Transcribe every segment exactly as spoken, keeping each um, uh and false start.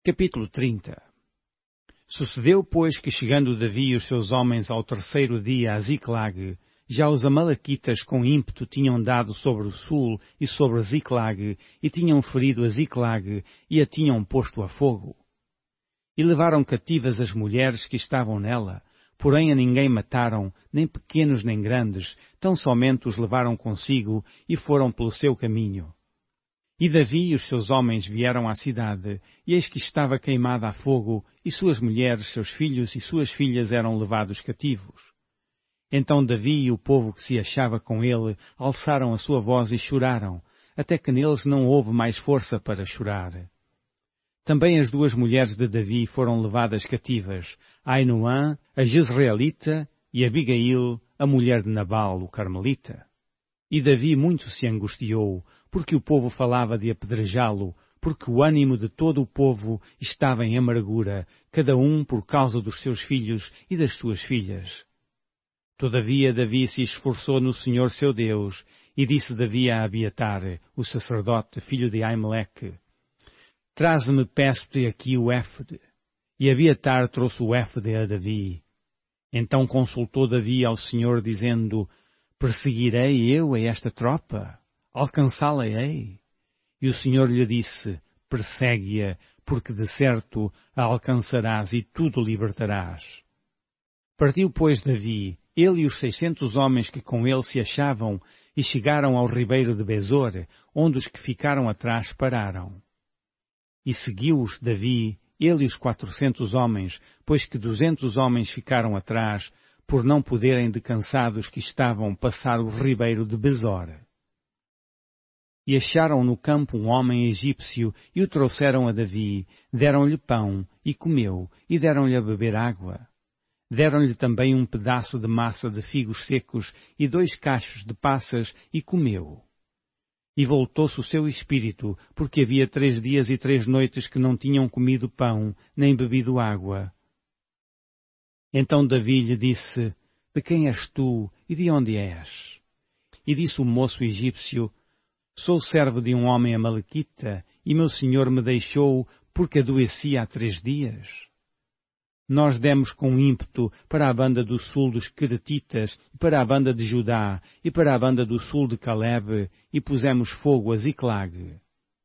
Capítulo trinta. Sucedeu, pois, que chegando Davi e os seus homens ao terceiro dia a Ziclag, já os amalequitas com ímpeto tinham dado sobre o sul e sobre Ziclag, e tinham ferido a Ziclag, e a tinham posto a fogo. E levaram cativas as mulheres que estavam nela, porém a ninguém mataram, nem pequenos nem grandes, tão somente os levaram consigo, e foram pelo seu caminho. E Davi e os seus homens vieram à cidade, e eis que estava queimada a fogo, e suas mulheres, seus filhos e suas filhas eram levados cativos. Então Davi e o povo que se achava com ele alçaram a sua voz e choraram, até que neles não houve mais força para chorar. Também as duas mulheres de Davi foram levadas cativas, Ainoã, a Jezreelita, e Abigail, a mulher de Nabal, o Carmelita. E Davi muito se angustiou, porque o povo falava de apedrejá-lo, porque o ânimo de todo o povo estava em amargura, cada um por causa dos seus filhos e das suas filhas. Todavia Davi se esforçou no Senhor seu Deus, e disse Davi a Abiatar, o sacerdote, filho de Aimeleque: Traze-me, peço-te, aqui o éfode. E Abiatar trouxe o éfode a Davi. Então consultou Davi ao Senhor, dizendo: Perseguirei eu a esta tropa? Alcançá-la-ei? E o Senhor lhe disse: Persegue-a, porque de certo a alcançarás e tudo libertarás. Partiu, pois, Davi, ele e os seiscentos homens que com ele se achavam, e chegaram ao ribeiro de Besor, onde os que ficaram atrás pararam. E seguiu-os Davi, ele e os quatrocentos homens, pois que duzentos homens ficaram atrás, por não poderem de cansados que estavam passar o ribeiro de Besor. E acharam no campo um homem egípcio, e o trouxeram a Davi, deram-lhe pão, e comeu, e deram-lhe a beber água. Deram-lhe também um pedaço de massa de figos secos, e dois cachos de passas, e comeu. E voltou-se o seu espírito, porque havia três dias e três noites que não tinham comido pão, nem bebido água. Então Davi lhe disse: De quem és tu, e de onde és? E disse o moço egípcio: Sou servo de um homem amalequita, e meu senhor me deixou, porque adoeci há três dias. Nós demos com ímpeto para a banda do sul dos Queretitas, e para a banda de Judá, e para a banda do sul de Caleb, e pusemos fogo a Ziclag.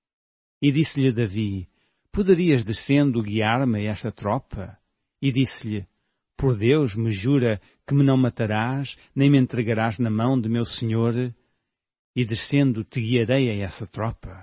E disse-lhe Davi: Poderias, descendo, guiar-me a esta tropa? E disse-lhe: Por Deus, me jura que me não matarás, nem me entregarás na mão de meu senhor, e descendo te guiarei a essa tropa.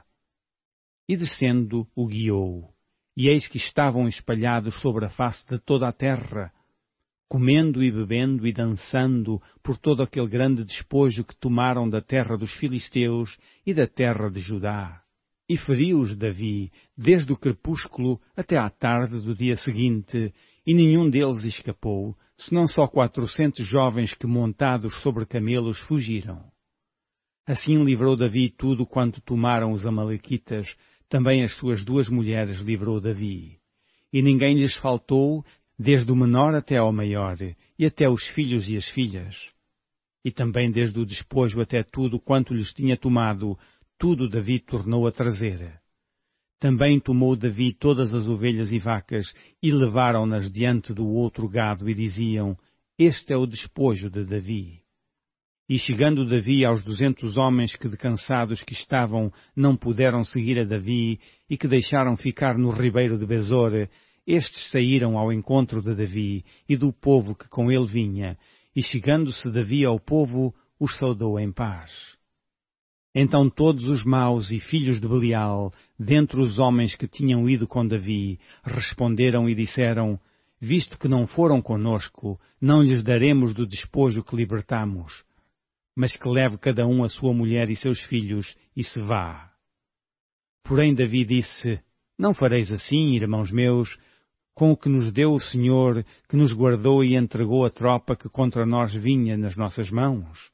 E descendo o guiou, e eis que estavam espalhados sobre a face de toda a terra, comendo e bebendo e dançando por todo aquele grande despojo que tomaram da terra dos filisteus e da terra de Judá. E feriu-os Davi, desde o crepúsculo até à tarde do dia seguinte, e nenhum deles escapou, senão só quatrocentos jovens que, montados sobre camelos, fugiram. Assim livrou Davi tudo quanto tomaram os amalequitas, também as suas duas mulheres livrou Davi. E ninguém lhes faltou, desde o menor até ao maior, e até os filhos e as filhas. E também desde o despojo até tudo quanto lhes tinha tomado, tudo Davi tornou a trazer. Também tomou Davi todas as ovelhas e vacas, e levaram-nas diante do outro gado, e diziam: Este é o despojo de Davi. E chegando Davi aos duzentos homens que de cansados que estavam não puderam seguir a Davi, e que deixaram ficar no ribeiro de Besor, estes saíram ao encontro de Davi e do povo que com ele vinha, e chegando-se Davi ao povo, os saudou em paz. Então todos os maus e filhos de Belial, dentre os homens que tinham ido com Davi, responderam e disseram: Visto que não foram conosco, não lhes daremos do despojo que libertamos, mas que leve cada um a sua mulher e seus filhos, e se vá. Porém Davi disse: Não fareis assim, irmãos meus, com o que nos deu o Senhor, que nos guardou e entregou a tropa que contra nós vinha nas nossas mãos.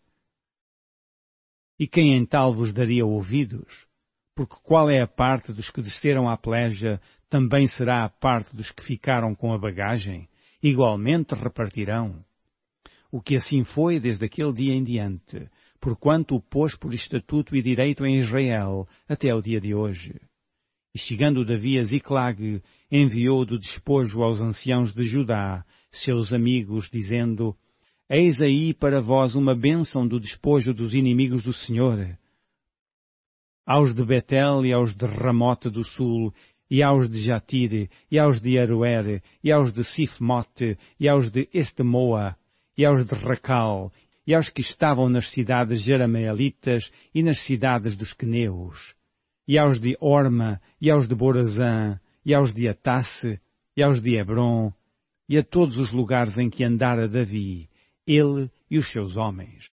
E quem em tal vos daria ouvidos? Porque qual é a parte dos que desceram à peleja, também será a parte dos que ficaram com a bagagem, igualmente repartirão. O que assim foi desde aquele dia em diante, porquanto o pôs por estatuto e direito em Israel, até ao dia de hoje. E chegando Davi a Ziclag, enviou do despojo aos anciãos de Judá, seus amigos, dizendo: Eis aí para vós uma bênção do despojo dos inimigos do Senhor. Aos de Betel e aos de Ramote do sul, e aos de Jatire, e aos de Aroer, e aos de Sifmote, e aos de Estemoa, e aos de Racal, e aos que estavam nas cidades jerameelitas e nas cidades dos queneus, e aos de Orma, e aos de Borazã, e aos de Atasse, e aos de Hebron, e a todos os lugares em que andara Davi, ele e os seus homens.